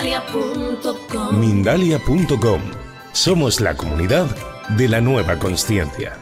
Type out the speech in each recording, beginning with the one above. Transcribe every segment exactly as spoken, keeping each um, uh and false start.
Mindalia punto com. Mindalia punto com. Somos la comunidad de la nueva consciencia.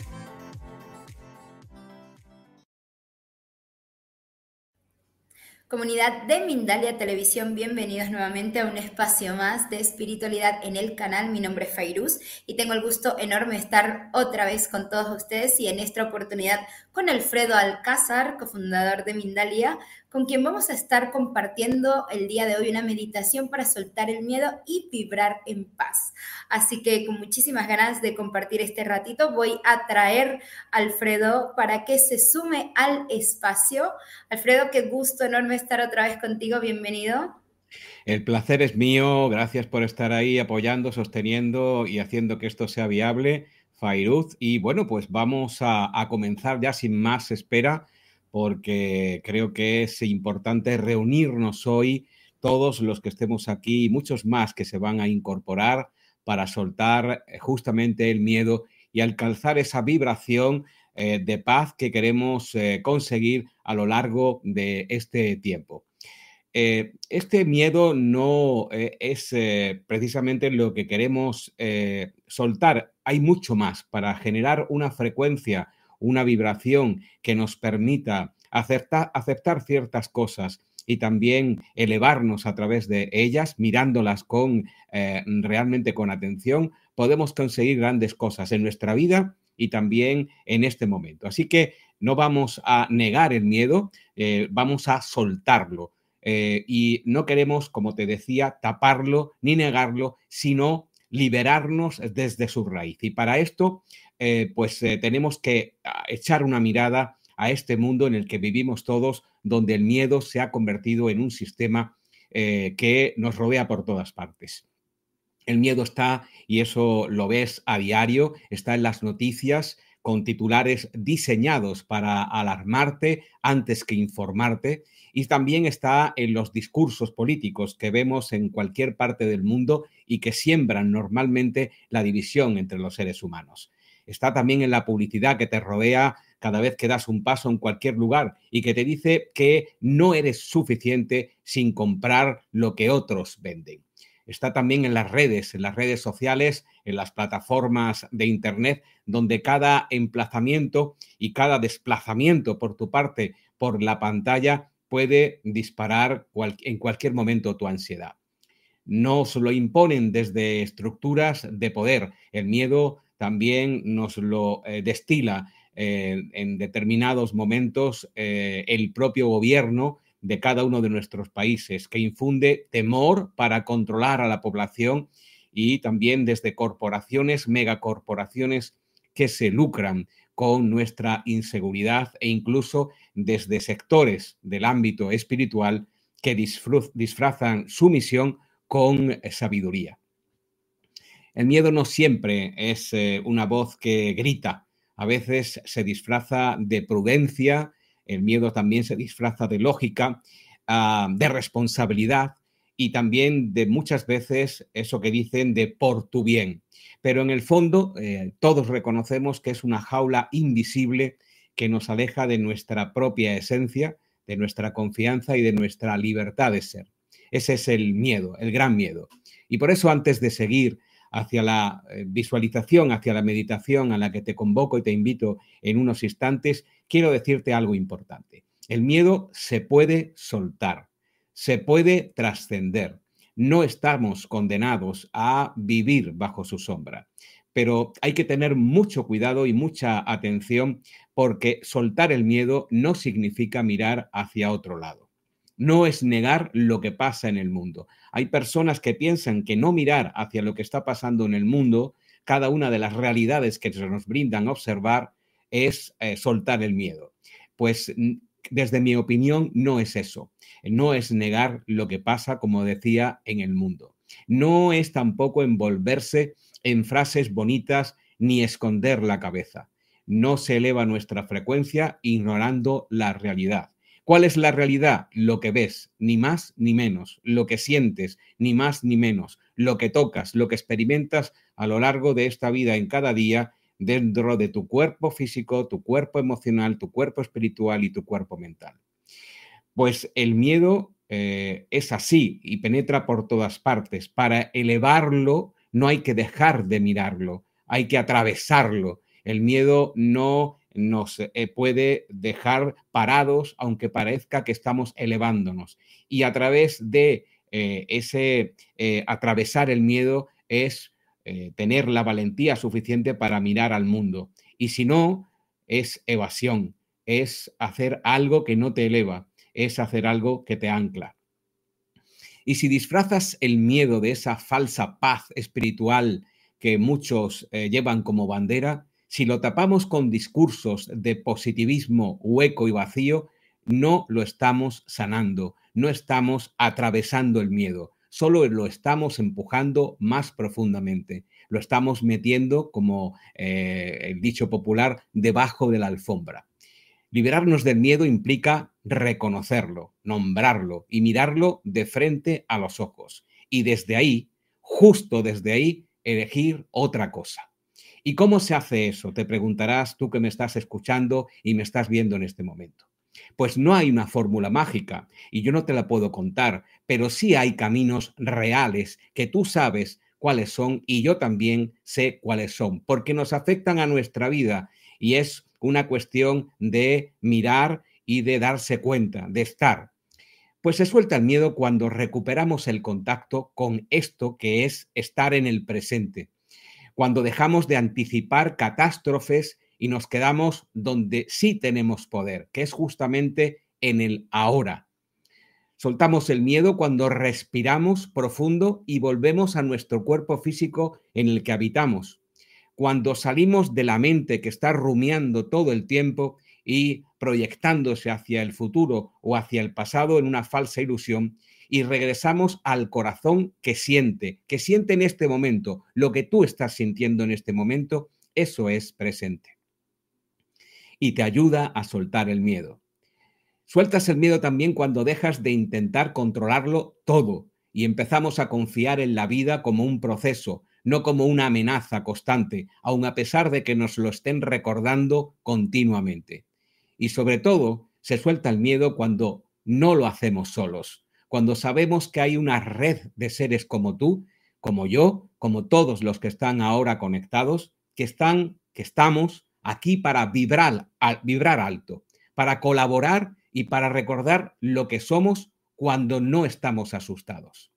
Comunidad de Mindalia Televisión, bienvenidos nuevamente a un espacio más de espiritualidad en el canal. Mi nombre es Fairuz y tengo el gusto enorme de estar otra vez con todos ustedes y en esta oportunidad con Alfredo Alcázar, cofundador de Mindalia, con quien vamos a estar compartiendo el día de hoy una meditación para soltar el miedo y vibrar en paz. Así que con muchísimas ganas de compartir este ratito voy a traer a Alfredo para que se sume al espacio. Alfredo, qué gusto enorme estar otra vez contigo, bienvenido. El placer es mío, gracias por estar ahí apoyando, sosteniendo y haciendo que esto sea viable, Fairuz. Y bueno, pues vamos a, a comenzar ya sin más espera, porque creo que es importante reunirnos hoy, todos los que estemos aquí y muchos más que se van a incorporar para soltar justamente el miedo y alcanzar esa vibración eh, de paz que queremos eh, conseguir a lo largo de este tiempo. Eh, este miedo no eh, es eh, precisamente lo que queremos eh, soltar. Hay mucho más para generar una frecuencia, una vibración que nos permita aceptar, aceptar ciertas cosas y también elevarnos a través de ellas, mirándolas con, eh, realmente con atención. Podemos conseguir grandes cosas en nuestra vida y también en este momento. Así que no vamos a negar el miedo, eh, vamos a soltarlo. Eh, y no queremos, como te decía, taparlo ni negarlo, sino liberarnos desde su raíz. Y para esto, eh, pues eh, tenemos que echar una mirada a este mundo en el que vivimos todos, donde el miedo se ha convertido en un sistema eh, que nos rodea por todas partes. El miedo está, y eso lo ves a diario, está en las noticias con titulares diseñados para alarmarte antes que informarte, y también está en los discursos políticos que vemos en cualquier parte del mundo y que siembran normalmente la división entre los seres humanos. Está también en la publicidad que te rodea cada vez que das un paso en cualquier lugar y que te dice que no eres suficiente sin comprar lo que otros venden. Está también en las redes, en las redes sociales, en las plataformas de internet, donde cada emplazamiento y cada desplazamiento por tu parte por la pantalla puede disparar cual, en cualquier momento tu ansiedad. Nos lo imponen desde estructuras de poder. El miedo también nos lo eh, destila eh, en determinados momentos eh, el propio gobierno de cada uno de nuestros países, que infunde temor para controlar a la población, y también desde corporaciones, megacorporaciones que se lucran con nuestra inseguridad, e incluso desde sectores del ámbito espiritual que disfrazan su misión con sabiduría. El miedo no siempre es eh, una voz que grita, a veces se disfraza de prudencia. El miedo también se disfraza de lógica, uh, de responsabilidad y también de muchas veces eso que dicen de por tu bien. Pero en el fondo eh, todos reconocemos que es una jaula invisible que nos aleja de nuestra propia esencia, de nuestra confianza y de nuestra libertad de ser. Ese es el miedo, el gran miedo. Y por eso, antes de seguir hacia la visualización, hacia la meditación a la que te convoco y te invito en unos instantes, quiero decirte algo importante. El miedo se puede soltar, se puede trascender. No estamos condenados a vivir bajo su sombra, pero hay que tener mucho cuidado y mucha atención, porque soltar el miedo no significa mirar hacia otro lado. No es negar lo que pasa en el mundo. Hay personas que piensan que no mirar hacia lo que está pasando en el mundo, cada una de las realidades que se nos brindan a observar, es eh, soltar el miedo. Pues desde mi opinión no es eso. No es negar lo que pasa, como decía, en el mundo. No es tampoco envolverse en frases bonitas ni esconder la cabeza. No se eleva nuestra frecuencia ignorando la realidad. ¿Cuál es la realidad? Lo que ves, ni más ni menos. Lo que sientes, ni más ni menos. Lo que tocas, lo que experimentas a lo largo de esta vida, en cada día, dentro de tu cuerpo físico, tu cuerpo emocional, tu cuerpo espiritual y tu cuerpo mental. Pues el miedo eh, es así y penetra por todas partes. Para elevarlo no hay que dejar de mirarlo, hay que atravesarlo. El miedo no nos eh, puede dejar parados, aunque parezca que estamos elevándonos. Y a través de eh, ese eh, atravesar el miedo es eh, tener la valentía suficiente para mirar al mundo. Y si no, es evasión, es hacer algo que no te eleva, es hacer algo que te ancla. Y si disfrazas el miedo de esa falsa paz espiritual que muchos eh, llevan como bandera, si lo tapamos con discursos de positivismo hueco y vacío, no lo estamos sanando, no estamos atravesando el miedo, solo lo estamos empujando más profundamente, lo estamos metiendo, como eh, el dicho popular, debajo de la alfombra. Liberarnos del miedo implica reconocerlo, nombrarlo y mirarlo de frente a los ojos. Y desde ahí, justo desde ahí, elegir otra cosa. ¿Y cómo se hace eso? Te preguntarás tú que me estás escuchando y me estás viendo en este momento. Pues no hay una fórmula mágica y yo no te la puedo contar, pero sí hay caminos reales que tú sabes cuáles son y yo también sé cuáles son, porque nos afectan a nuestra vida y es una cuestión de mirar y de darse cuenta, de estar. Pues se suelta el miedo cuando recuperamos el contacto con esto que es estar en el presente, cuando dejamos de anticipar catástrofes y nos quedamos donde sí tenemos poder, que es justamente en el ahora. Soltamos el miedo cuando respiramos profundo y volvemos a nuestro cuerpo físico en el que habitamos. Cuando salimos de la mente que está rumiando todo el tiempo y proyectándose hacia el futuro o hacia el pasado en una falsa ilusión y regresamos al corazón que siente, que siente en este momento. Lo que tú estás sintiendo en este momento, eso es presente. Y te ayuda a soltar el miedo. Sueltas el miedo también cuando dejas de intentar controlarlo todo y empezamos a confiar en la vida como un proceso, no como una amenaza constante, aun a pesar de que nos lo estén recordando continuamente. Y sobre todo, se suelta el miedo cuando no lo hacemos solos, cuando sabemos que hay una red de seres como tú, como yo, como todos los que están ahora conectados, que están, que estamos aquí para vibrar, vibrar alto, para colaborar y para recordar lo que somos cuando no estamos asustados.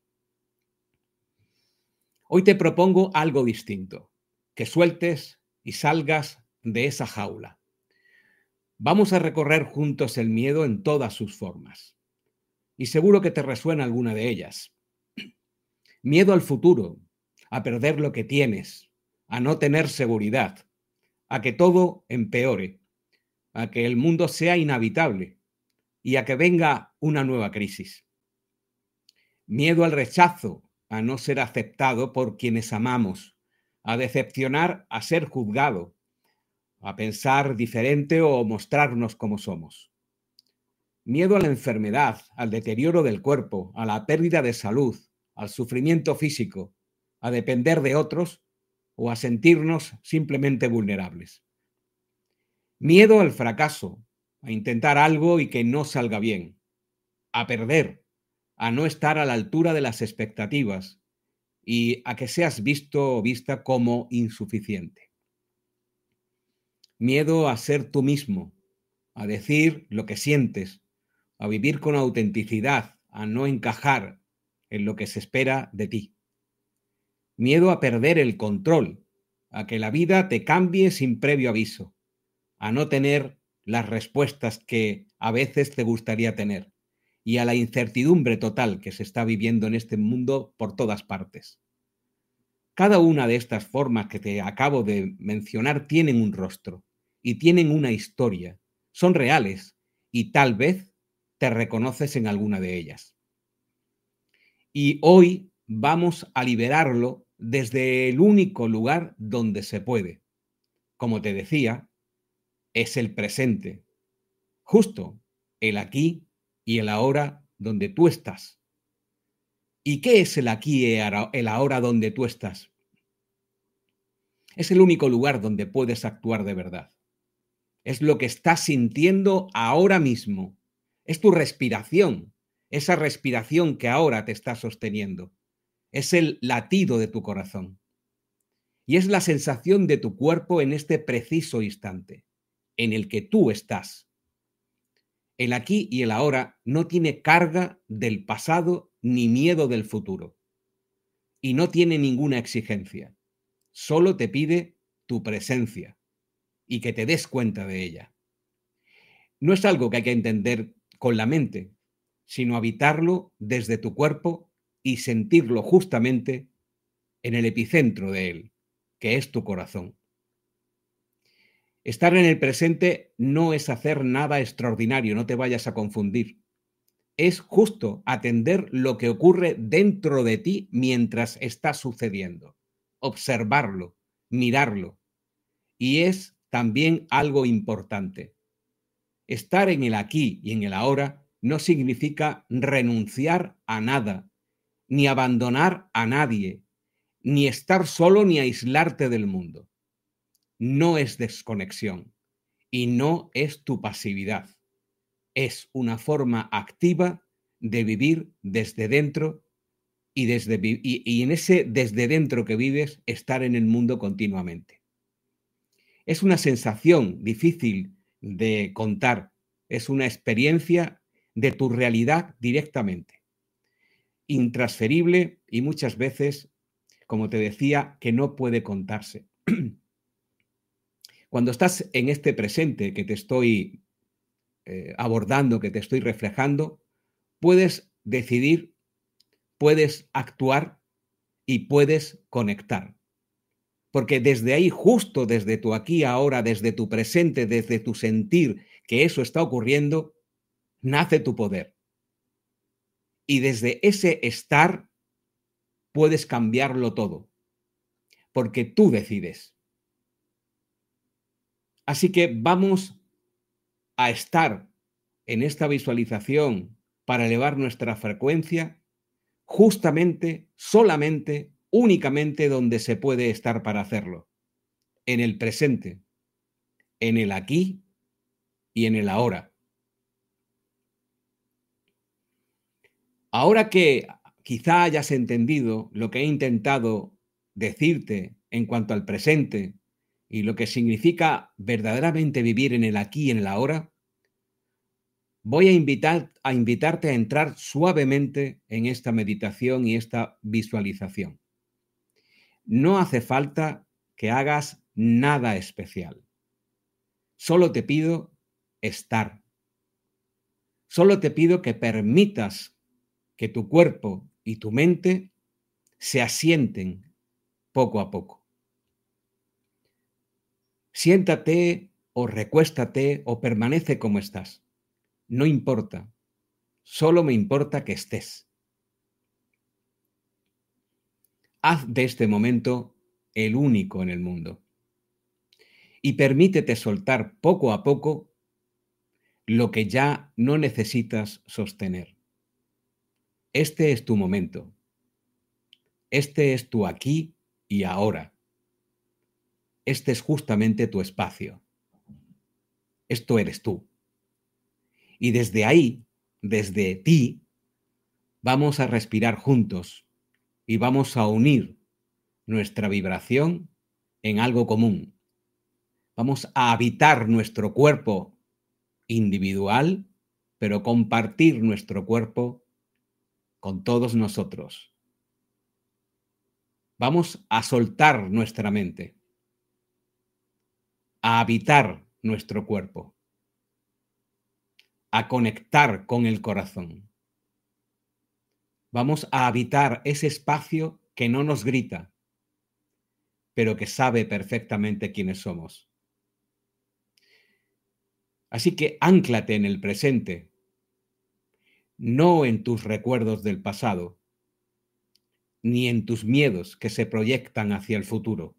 Hoy te propongo algo distinto, que sueltes y salgas de esa jaula. Vamos a recorrer juntos el miedo en todas sus formas. Y seguro que te resuena alguna de ellas. Miedo al futuro, a perder lo que tienes, a no tener seguridad, a que todo empeore, a que el mundo sea inhabitable y a que venga una nueva crisis. Miedo al rechazo, a no ser aceptado por quienes amamos, a decepcionar, a ser juzgado, a pensar diferente o mostrarnos como somos. Miedo a la enfermedad, al deterioro del cuerpo, a la pérdida de salud, al sufrimiento físico, a depender de otros o a sentirnos simplemente vulnerables. Miedo al fracaso, a intentar algo y que no salga bien, a perder, a no estar a la altura de las expectativas y a que seas visto o vista como insuficiente. Miedo a ser tú mismo, a decir lo que sientes, a vivir con autenticidad, a no encajar en lo que se espera de ti. Miedo a perder el control, a que la vida te cambie sin previo aviso, a no tener las respuestas que a veces te gustaría tener y a la incertidumbre total que se está viviendo en este mundo por todas partes. Cada una de estas formas que te acabo de mencionar tienen un rostro y tienen una historia, son reales y tal vez te reconoces en alguna de ellas. Y hoy vamos a liberarlo desde el único lugar donde se puede. Como te decía, es el presente, justo el aquí y el ahora donde tú estás. ¿Y qué es el aquí y el ahora donde tú estás? Es el único lugar donde puedes actuar de verdad. Es lo que estás sintiendo ahora mismo. Es tu respiración. esa respiración que ahora te está sosteniendo. Es el latido de tu corazón. Y es la sensación de tu cuerpo en este preciso instante, en el que tú estás. El aquí y el ahora no tiene carga del pasado ni miedo del futuro. Y no tiene ninguna exigencia. Solo te pide tu presencia y que te des cuenta de ella. No es algo que hay que entender con la mente, sino habitarlo desde tu cuerpo y sentirlo justamente en el epicentro de él, que es tu corazón. Estar en el presente no es hacer nada extraordinario, no te vayas a confundir. Es justo atender lo que ocurre dentro de ti mientras está sucediendo, observarlo, mirarlo. Y es también algo importante. Estar en el aquí y en el ahora no significa renunciar a nada, ni abandonar a nadie, ni estar solo ni aislarte del mundo. No es desconexión y no es tu pasividad. Es una forma activa de vivir desde dentro y, desde, y, y en ese desde dentro que vives, estar en el mundo continuamente. Es una sensación difícil de contar, es una experiencia de tu realidad directamente, intransferible y muchas veces, como te decía, que no puede contarse. Cuando estás en este presente que te estoy eh, abordando, que te estoy reflejando, puedes decidir, puedes actuar y puedes conectar. Porque desde ahí, justo desde tu aquí, ahora, desde tu presente, desde tu sentir que eso está ocurriendo, nace tu poder. Y desde ese estar puedes cambiarlo todo. Porque tú decides. Así que vamos a estar en esta visualización para elevar nuestra frecuencia justamente, solamente, únicamente donde se puede estar para hacerlo. En el presente, en el aquí y en el ahora. Ahora que quizá hayas entendido lo que he intentado decirte en cuanto al presente y lo que significa verdaderamente vivir en el aquí y en el ahora, voy a, invitar, a invitarte a entrar suavemente en esta meditación y esta visualización. No hace falta que hagas nada especial. Solo te pido estar. Solo te pido que permitas que tu cuerpo y tu mente se asienten poco a poco. Siéntate o recuéstate o permanece como estás. No importa. Solo me importa que estés. Haz de este momento el único en el mundo. Y permítete soltar poco a poco lo que ya no necesitas sostener. Este es tu momento. Este es tu aquí y ahora. Este es justamente tu espacio. Esto eres tú. Y desde ahí, desde ti, vamos a respirar juntos y vamos a unir nuestra vibración en algo común. Vamos a habitar nuestro cuerpo individual, pero compartir nuestro cuerpo con todos nosotros. Vamos a soltar nuestra mente, a habitar nuestro cuerpo, a conectar con el corazón. Vamos a habitar ese espacio que no nos grita, pero que sabe perfectamente quiénes somos. Así que ánclate en el presente, no en tus recuerdos del pasado, ni en tus miedos que se proyectan hacia el futuro.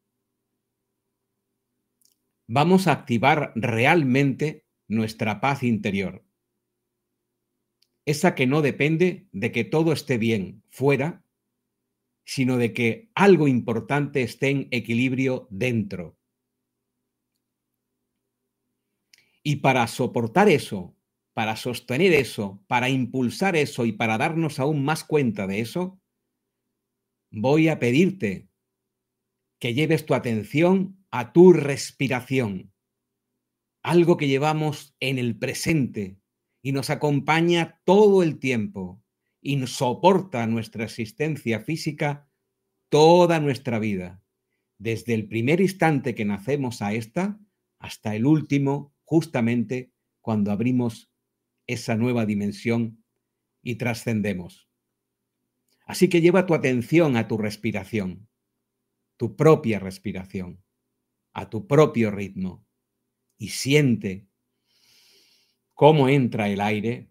Vamos a activar realmente nuestra paz interior. Esa que no depende de que todo esté bien fuera, sino de que algo importante esté en equilibrio dentro. Y para soportar eso para sostener eso, para impulsar eso y para darnos aún más cuenta de eso, voy a pedirte que lleves tu atención a tu respiración, algo que llevamos en el presente y nos acompaña todo el tiempo y nos soporta nuestra existencia física toda nuestra vida, desde el primer instante que nacemos a esta hasta el último, justamente cuando abrimos esa nueva dimensión y trascendemos. Así que lleva tu atención a tu respiración, tu propia respiración, a tu propio ritmo y siente cómo entra el aire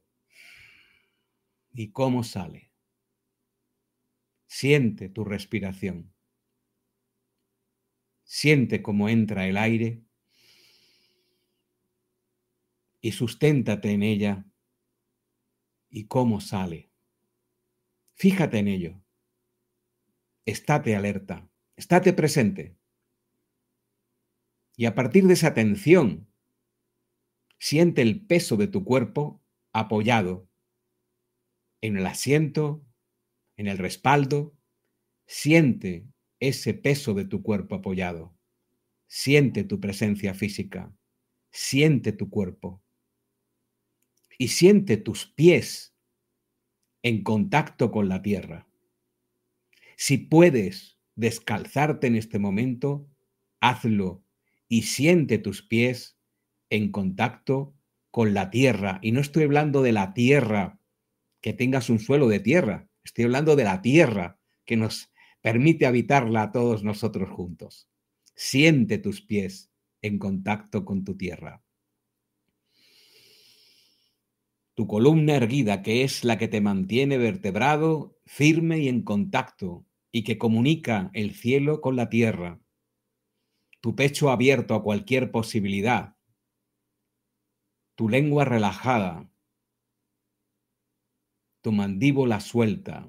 y cómo sale. Siente tu respiración. Siente cómo entra el aire y susténtate en ella y cómo sale. Fíjate en ello. Estate alerta, estate presente. Y a partir de esa atención, siente el peso de tu cuerpo apoyado en el asiento, en el respaldo. Siente ese peso de tu cuerpo apoyado. Siente tu presencia física. Siente tu cuerpo. Y siente tus pies en contacto con la tierra. Si puedes descalzarte en este momento, hazlo y siente tus pies en contacto con la tierra. Y no estoy hablando de la tierra, que tengas un suelo de tierra. Estoy hablando de la tierra que nos permite habitarla a todos nosotros juntos. Siente tus pies en contacto con tu tierra. Tu columna erguida, que es la que te mantiene vertebrado, firme y en contacto, y que comunica el cielo con la tierra. Tu pecho abierto a cualquier posibilidad. Tu lengua relajada. Tu mandíbula suelta.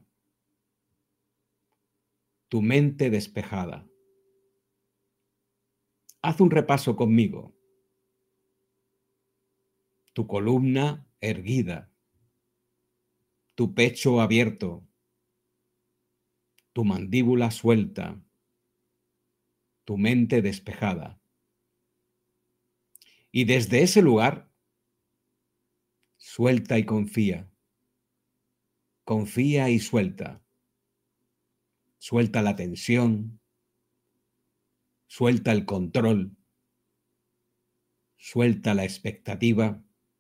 Tu mente despejada. Haz un repaso conmigo. Tu columna erguida. Tu pecho abierto. Tu mandíbula suelta. Tu mente despejada. Y desde ese lugar, suelta y confía. Confía y suelta. Suelta la tensión. Suelta el control. Suelta la expectativa.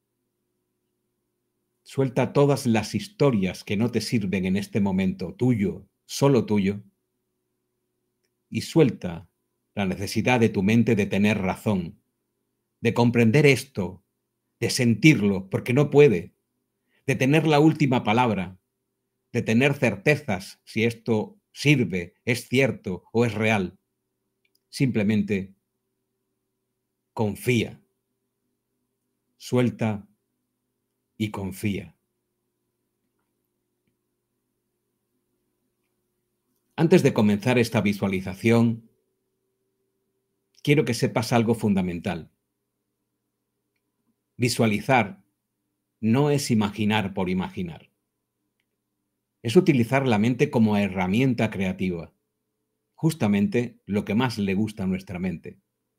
Suelta todas las historias que no te sirven en este momento, tuyo, solo tuyo. Y suelta la necesidad de tu mente de tener razón, de comprender esto, de sentirlo, porque no puede, de tener la última palabra, de tener certezas si esto sirve, es cierto o es real. Simplemente confía, suelta y confía. Antes de comenzar esta visualización, quiero que sepas algo fundamental. Visualizar no es imaginar por imaginar. Es utilizar la mente como herramienta creativa, justamente lo que más le gusta a nuestra mente.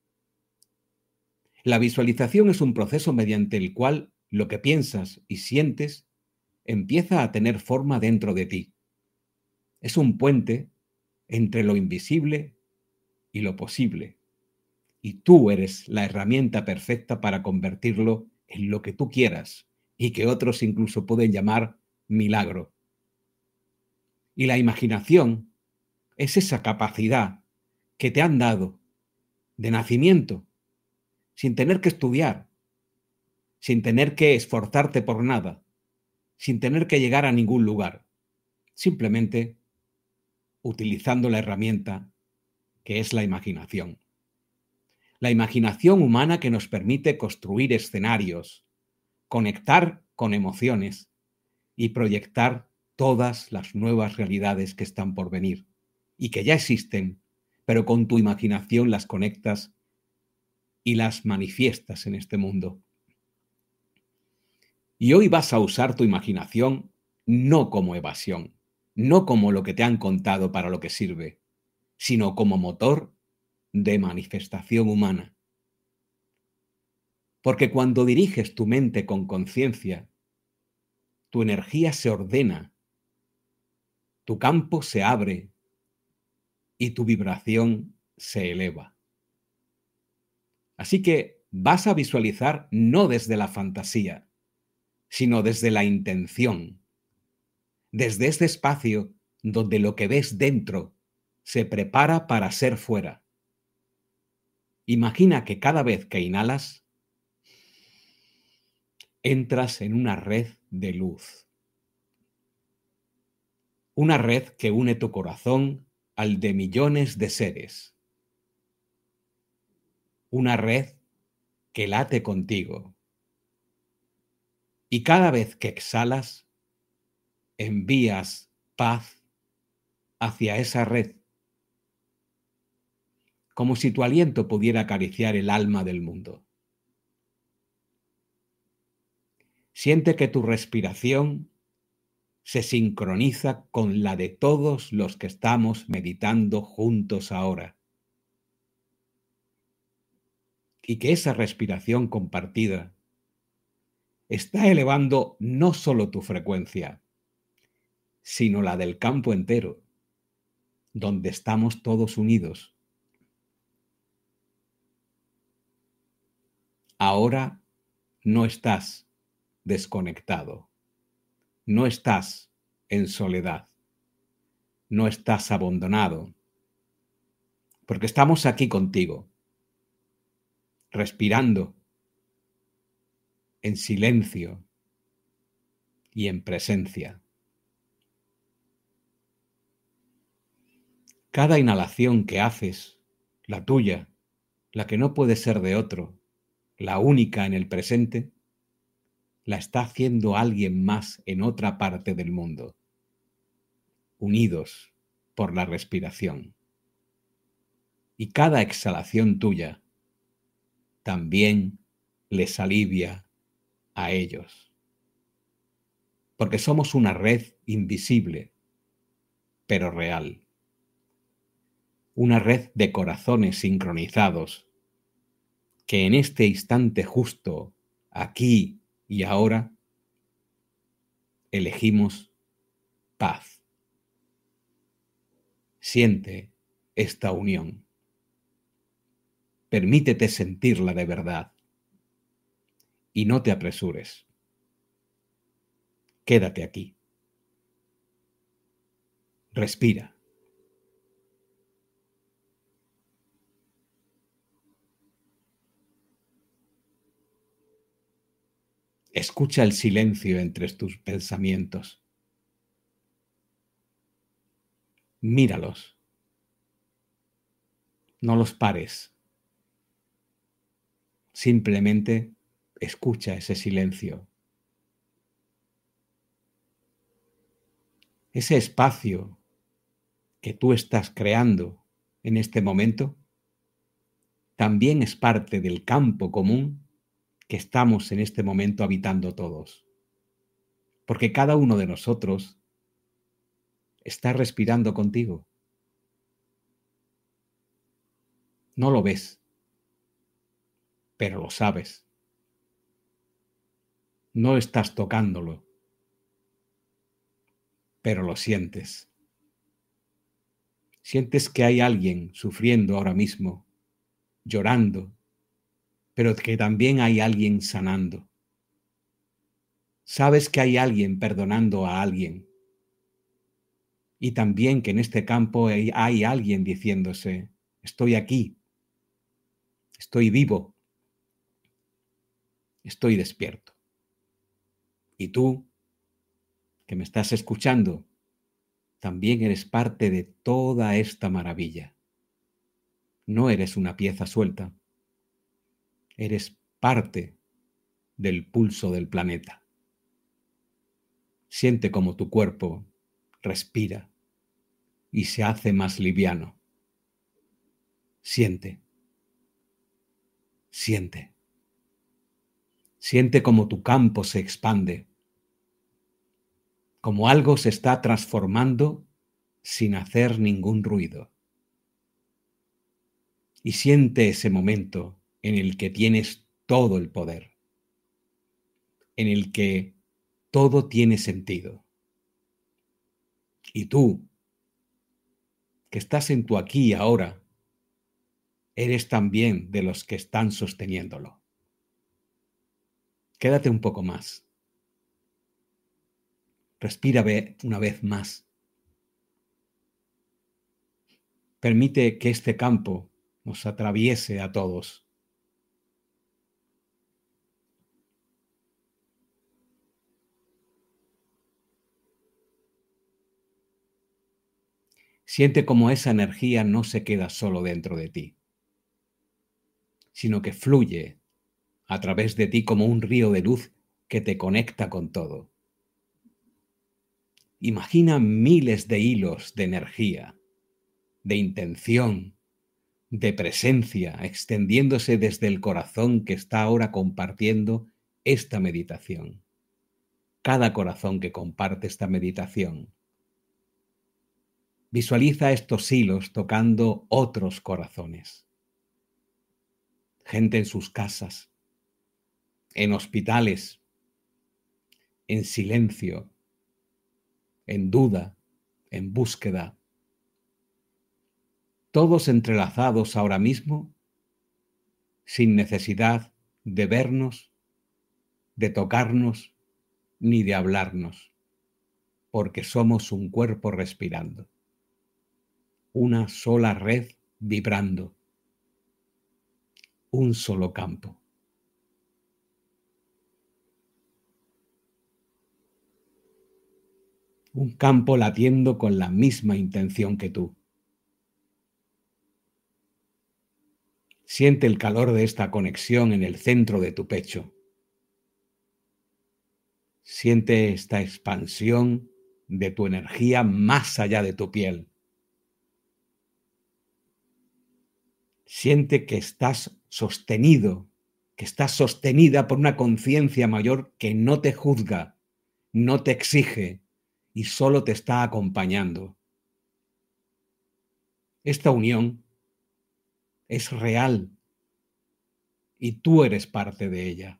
La visualización es un proceso mediante el cual lo que piensas y sientes empieza a tener forma dentro de ti. Es un puente entre lo invisible y lo posible. Y tú eres la herramienta perfecta para convertirlo en lo que tú quieras y que otros incluso pueden llamar milagro. Y la imaginación es esa capacidad que te han dado de nacimiento, sin tener que estudiar, sin tener que esforzarte por nada, sin tener que llegar a ningún lugar, simplemente utilizando la herramienta que es la imaginación. La imaginación humana que nos permite construir escenarios, conectar con emociones y proyectar todas las nuevas realidades que están por venir y que ya existen, pero con tu imaginación las conectas y las manifiestas en este mundo. Y hoy vas a usar tu imaginación no como evasión, no como lo que te han contado para lo que sirve, sino como motor de manifestación humana. Porque cuando diriges tu mente con conciencia, tu energía se ordena, tu campo se abre y tu vibración se eleva. Así que vas a visualizar no desde la fantasía, sino desde la intención, desde este espacio donde lo que ves dentro se prepara para ser fuera. Imagina que cada vez que inhalas, entras en una red de luz. Una red que une tu corazón al de millones de seres. Una red que late contigo. Y cada vez que exhalas, envías paz hacia esa red, como si tu aliento pudiera acariciar el alma del mundo. Siente que tu respiración se sincroniza con la de todos los que estamos meditando juntos ahora. Y que esa respiración compartida está elevando no solo tu frecuencia, sino la del campo entero, donde estamos todos unidos. Ahora no estás desconectado, no estás en soledad, no estás abandonado, porque estamos aquí contigo, respirando en silencio y en presencia. Cada inhalación que haces, la tuya, la que no puede ser de otro, la única en el presente, la está haciendo alguien más en otra parte del mundo, unidos por la respiración. Y cada exhalación tuya también les alivia a ellos. Porque somos una red invisible, pero real. Una red de corazones sincronizados que en este instante justo, aquí y ahora, elegimos paz. Siente esta unión. Permítete sentirla de verdad y no te apresures. Quédate aquí. Respira. Escucha el silencio entre tus pensamientos. Míralos. No los pares. Simplemente escucha ese silencio. Ese espacio que tú estás creando en este momento también es parte del campo común que estamos en este momento habitando todos. Porque cada uno de nosotros está respirando contigo. No lo ves, pero lo sabes. No estás tocándolo, pero lo sientes. Sientes que hay alguien sufriendo ahora mismo, llorando, pero que también hay alguien sanando. Sabes que hay alguien perdonando a alguien. Y también que en este campo hay, hay alguien diciéndose, estoy aquí, estoy vivo, estoy despierto. Y tú, que me estás escuchando, también eres parte de toda esta maravilla. No eres una pieza suelta, eres parte del pulso del planeta. Siente cómo tu cuerpo respira y se hace más liviano. Siente, siente, Siente como tu campo se expande, como algo se está transformando sin hacer ningún ruido. Y siente ese momento en el que tienes todo el poder, en el que todo tiene sentido. Y tú, que estás en tu aquí y ahora, eres también de los que están sosteniéndolo. Quédate un poco más. Respira una vez más. Permite que este campo nos atraviese a todos. Siente cómo esa energía no se queda solo dentro de ti, sino que fluye a través de ti como un río de luz que te conecta con todo. Imagina miles de hilos de energía, de intención, de presencia, extendiéndose desde el corazón que está ahora compartiendo esta meditación. Cada corazón que comparte esta meditación. Visualiza estos hilos tocando otros corazones. Gente en sus casas, en hospitales, en silencio, en duda, en búsqueda. Todos entrelazados ahora mismo, sin necesidad de vernos, de tocarnos, ni de hablarnos, porque somos un cuerpo respirando, una sola red vibrando, un solo campo. Un campo latiendo con la misma intención que tú. Siente el calor de esta conexión en el centro de tu pecho. Siente esta expansión de tu energía más allá de tu piel. Siente que estás sostenido, que estás sostenida por una conciencia mayor que no te juzga, no te exige y solo te está acompañando. Esta unión es real y tú eres parte de ella.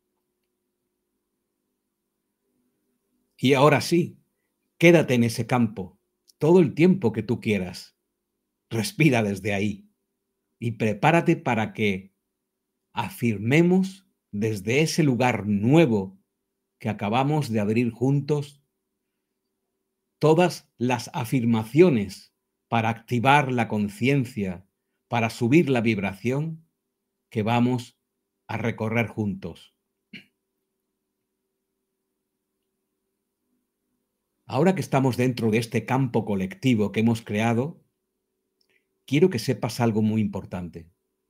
Y ahora sí, quédate en ese campo todo el tiempo que tú quieras. Respira desde ahí y prepárate para que afirmemos desde ese lugar nuevo que acabamos de abrir juntos todas las afirmaciones para activar la conciencia, para subir la vibración que vamos a recorrer juntos. Ahora que estamos dentro de este campo colectivo que hemos creado, quiero que sepas algo muy importante.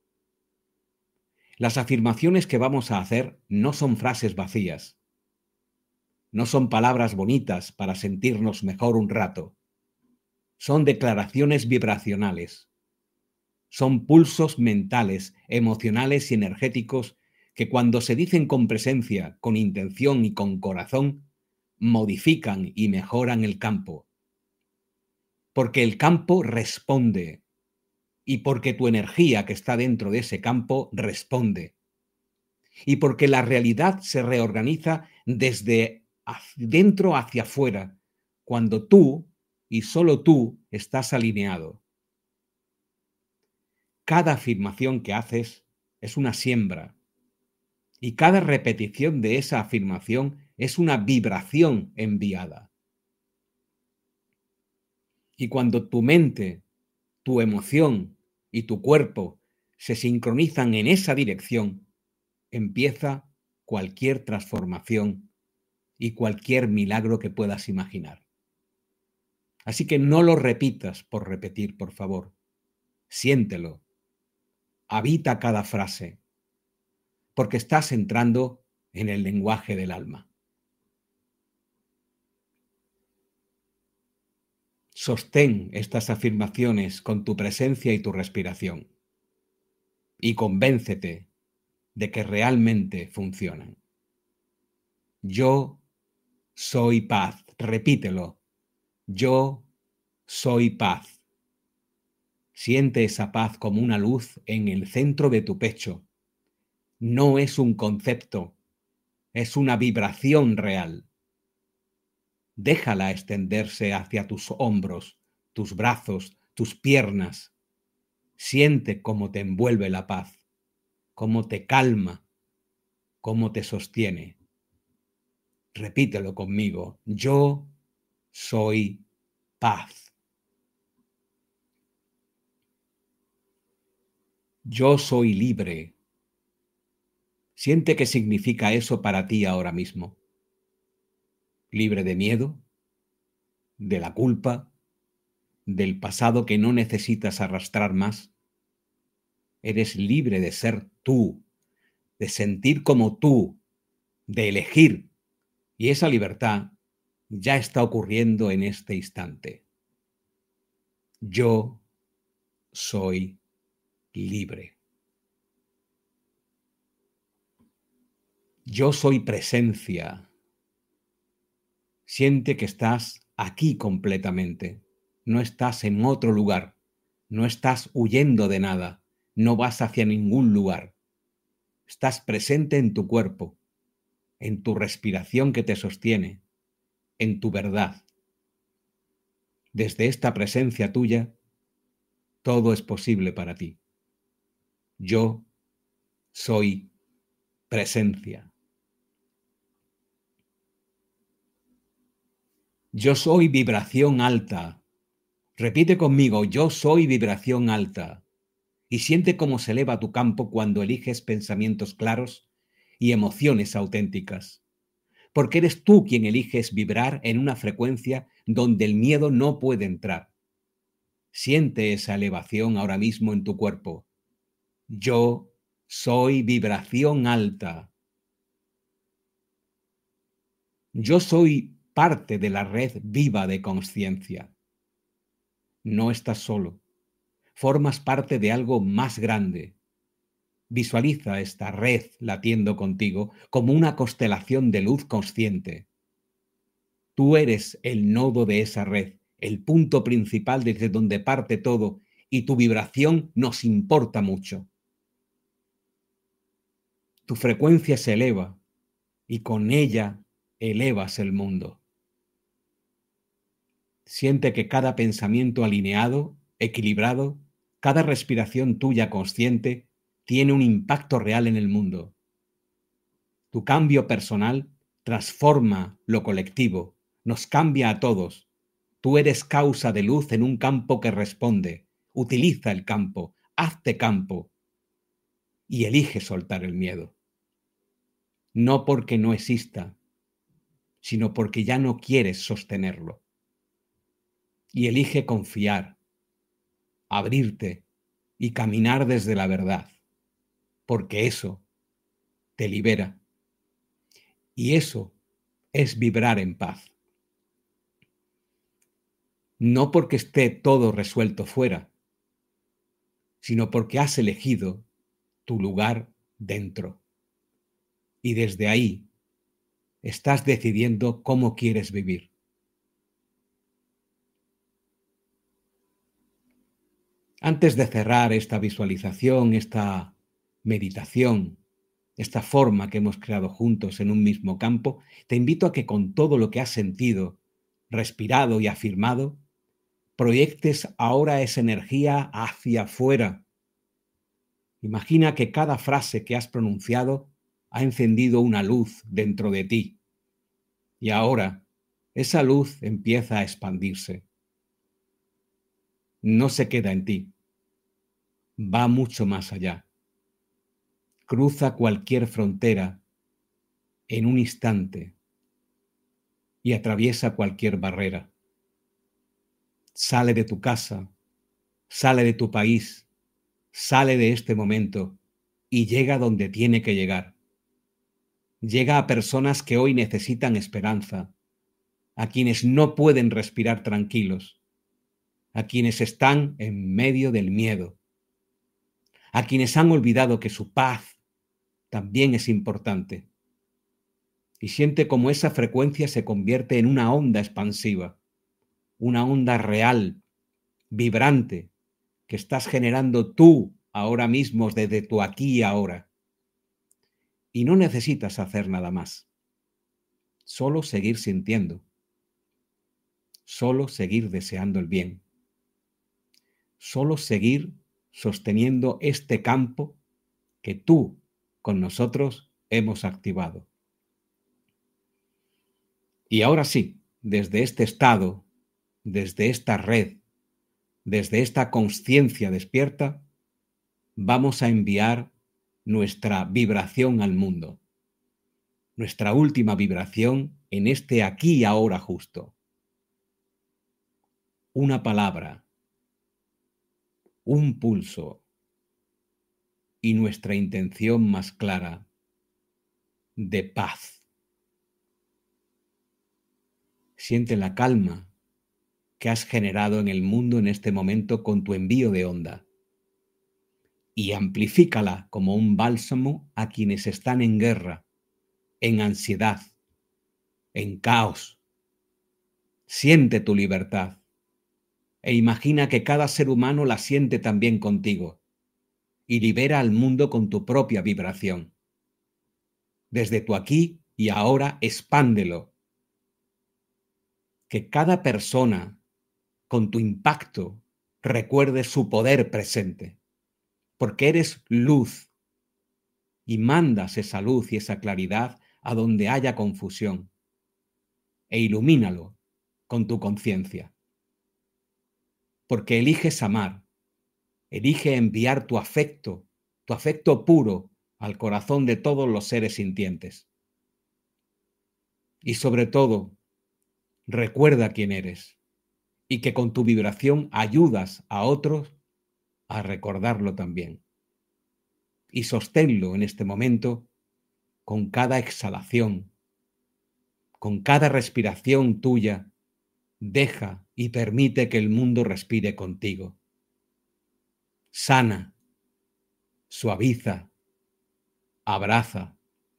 Las afirmaciones que vamos a hacer no son frases vacías, no son palabras bonitas para sentirnos mejor un rato, son declaraciones vibracionales, son pulsos mentales, emocionales y energéticos que cuando se dicen con presencia, con intención y con corazón, modifican y mejoran el campo. Porque el campo responde y porque tu energía que está dentro de ese campo responde. Y porque la realidad se reorganiza desde dentro hacia afuera, cuando tú y solo tú estás alineado. Cada afirmación que haces es una siembra y cada repetición de esa afirmación es una vibración enviada. Y cuando tu mente, tu emoción y tu cuerpo se sincronizan en esa dirección, empieza cualquier transformación y cualquier milagro que puedas imaginar. Así que no lo repitas por repetir, por favor. Siéntelo. Habita cada frase, porque estás entrando en el lenguaje del alma. Sostén estas afirmaciones con tu presencia y tu respiración y convéncete de que realmente funcionan. Yo soy paz. Repítelo. Yo soy paz. Siente esa paz como una luz en el centro de tu pecho. No es un concepto, es una vibración real. Déjala extenderse hacia tus hombros, tus brazos, tus piernas. Siente cómo te envuelve la paz, cómo te calma, cómo te sostiene. Repítelo conmigo. Yo soy paz. Yo soy libre. Siente qué significa eso para ti ahora mismo. Libre de miedo, de la culpa, del pasado que no necesitas arrastrar más. Eres libre de ser tú, de sentir como tú, de elegir. Y esa libertad ya está ocurriendo en este instante. Yo soy libre. Yo soy presencia. Siente que estás aquí completamente. No estás en otro lugar. No estás huyendo de nada. No vas hacia ningún lugar. Estás presente en tu cuerpo, en tu respiración que te sostiene, en tu verdad. Desde esta presencia tuya, todo es posible para ti. Yo soy presencia. Yo soy vibración alta. Repite conmigo, yo soy vibración alta. Y siente cómo se eleva tu campo cuando eliges pensamientos claros y emociones auténticas. Porque eres tú quien eliges vibrar en una frecuencia donde el miedo no puede entrar. Siente esa elevación ahora mismo en tu cuerpo. Yo soy vibración alta. Yo soy parte de la red viva de conciencia. No estás solo. Formas parte de algo más grande. Visualiza esta red latiendo contigo como una constelación de luz consciente. Tú eres el nodo de esa red, el punto principal desde donde parte todo, y tu vibración nos importa mucho. Tu frecuencia se eleva y con ella elevas el mundo. Siente que cada pensamiento alineado, equilibrado, cada respiración tuya consciente tiene un impacto real en el mundo. Tu cambio personal transforma lo colectivo, nos cambia a todos. Tú eres causa de luz en un campo que responde. Utiliza el campo, hazte campo y elige soltar el miedo. No porque no exista, sino porque ya no quieres sostenerlo. Y elige confiar, abrirte y caminar desde la verdad, porque eso te libera. Y eso es vibrar en paz. No porque esté todo resuelto fuera, sino porque has elegido tu lugar dentro. Y desde ahí estás decidiendo cómo quieres vivir. Antes de cerrar esta visualización, esta meditación, esta forma que hemos creado juntos en un mismo campo, te invito a que con todo lo que has sentido, respirado y afirmado, proyectes ahora esa energía hacia afuera. Imagina que cada frase que has pronunciado ha encendido una luz dentro de ti. Y ahora esa luz empieza a expandirse. No se queda en ti. Va mucho más allá. Cruza cualquier frontera en un instante y atraviesa cualquier barrera. Sale de tu casa, sale de tu país, sale de este momento y llega donde tiene que llegar. Llega a personas que hoy necesitan esperanza, a quienes no pueden respirar tranquilos, a quienes están en medio del miedo, a quienes han olvidado que su paz también es importante. Y siente cómo esa frecuencia se convierte en una onda expansiva, una onda real, vibrante, que estás generando tú ahora mismo desde tu aquí y ahora. Y no necesitas hacer nada más. Solo seguir sintiendo. Solo seguir deseando el bien. Solo seguir sosteniendo este campo que tú con nosotros hemos activado. Y ahora sí, desde este estado, desde esta red, desde esta conciencia despierta, vamos a enviar nuestra vibración al mundo. Nuestra última vibración en este aquí y ahora justo. Una palabra, un pulso y nuestra intención más clara de paz. Siente la calma que has generado en el mundo en este momento con tu envío de onda y amplifícala como un bálsamo a quienes están en guerra, en ansiedad, en caos. Siente tu libertad e imagina que cada ser humano la siente también contigo y libera al mundo con tu propia vibración. Desde tu aquí y ahora expándelo. Que cada persona con tu impacto recuerde su poder presente, porque eres luz y mandas esa luz y esa claridad a donde haya confusión e ilumínalo con tu conciencia. Porque eliges amar, elige enviar tu afecto, tu afecto puro al corazón de todos los seres sintientes. Y sobre todo, recuerda quién eres y que con tu vibración ayudas a otros a recordarlo también. Y sosténlo en este momento con cada exhalación, con cada respiración tuya. Deja y permite que el mundo respire contigo. Sana, suaviza, abraza.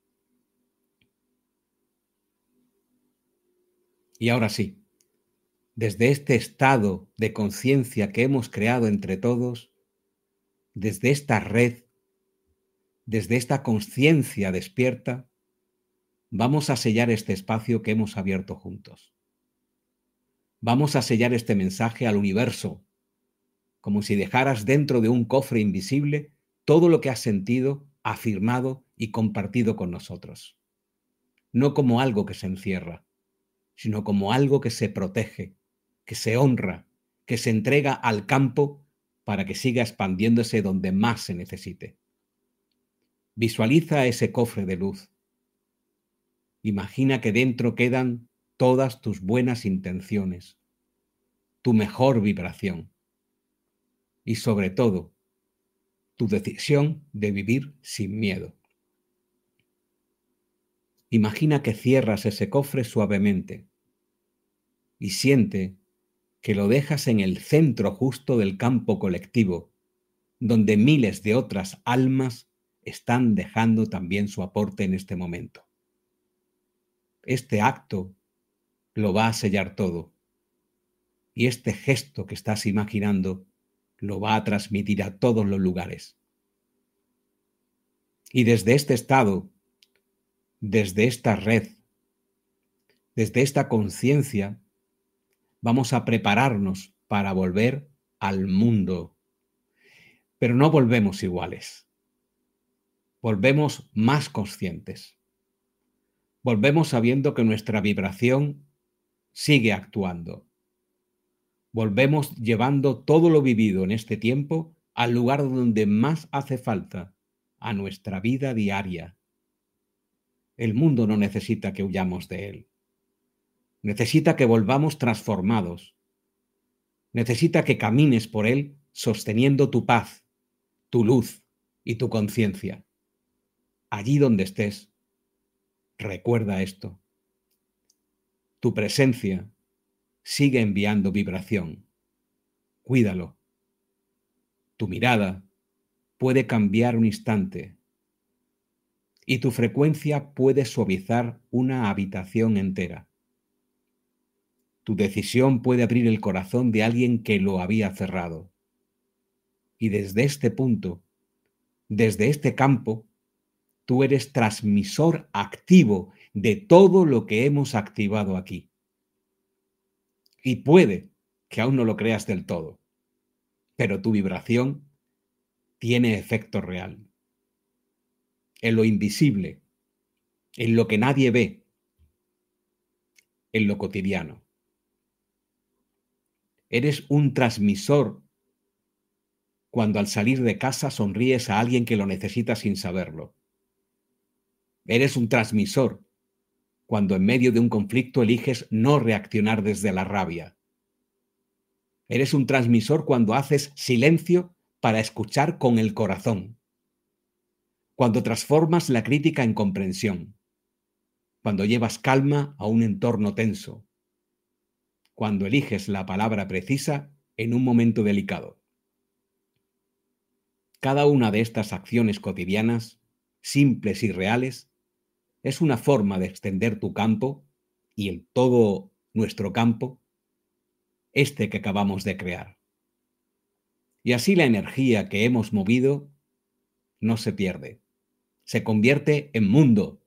Y ahora sí, desde este estado de conciencia que hemos creado entre todos, desde esta red, desde esta conciencia despierta, vamos a sellar este espacio que hemos abierto juntos. Vamos a sellar este mensaje al universo, como si dejaras dentro de un cofre invisible todo lo que has sentido, afirmado y compartido con nosotros. No como algo que se encierra, sino como algo que se protege, que se honra, que se entrega al campo para que siga expandiéndose donde más se necesite. Visualiza ese cofre de luz. Imagina que dentro quedan todas tus buenas intenciones, tu mejor vibración y sobre todo, tu decisión de vivir sin miedo. Imagina que cierras ese cofre suavemente y siente que lo dejas en el centro justo del campo colectivo, donde miles de otras almas están dejando también su aporte en este momento. Este acto lo va a sellar todo y este gesto que estás imaginando lo va a transmitir a todos los lugares. Y desde este estado, desde esta red, desde esta conciencia, vamos a prepararnos para volver al mundo. Pero no volvemos iguales. Volvemos más conscientes. Volvemos sabiendo que nuestra vibración sigue actuando. Volvemos llevando todo lo vivido en este tiempo al lugar donde más hace falta, a nuestra vida diaria. El mundo no necesita que huyamos de él. Necesita que volvamos transformados. Necesita que camines por él sosteniendo tu paz, tu luz y tu conciencia. Allí donde estés, recuerda esto. Tu presencia sigue enviando vibración. Cuídalo. Tu mirada puede cambiar un instante. Y tu frecuencia puede suavizar una habitación entera. Tu decisión puede abrir el corazón de alguien que lo había cerrado. Y desde este punto, desde este campo, tú eres transmisor activo de todo lo que hemos activado aquí. Y puede que aún no lo creas del todo, pero tu vibración tiene efecto real. En lo invisible, en lo que nadie ve, en lo cotidiano. Eres un transmisor cuando al salir de casa sonríes a alguien que lo necesita sin saberlo. Eres un transmisor cuando en medio de un conflicto eliges no reaccionar desde la rabia. Eres un transmisor cuando haces silencio para escuchar con el corazón. Cuando transformas la crítica en comprensión. Cuando llevas calma a un entorno tenso. Cuando eliges la palabra precisa en un momento delicado. Cada una de estas acciones cotidianas, simples y reales, es una forma de extender tu campo y el todo nuestro campo, este que acabamos de crear. Y así la energía que hemos movido no se pierde, se convierte en mundo.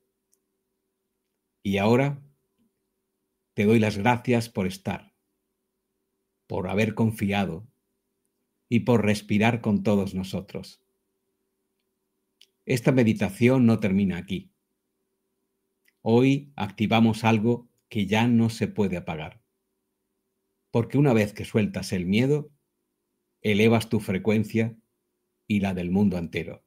Y ahora te doy las gracias por estar, por haber confiado y por respirar con todos nosotros. Esta meditación no termina aquí. Hoy activamos algo que ya no se puede apagar. Porque una vez que sueltas el miedo, elevas tu frecuencia y la del mundo entero.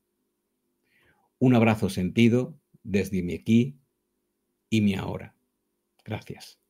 Un abrazo sentido desde mi aquí y mi ahora. Gracias.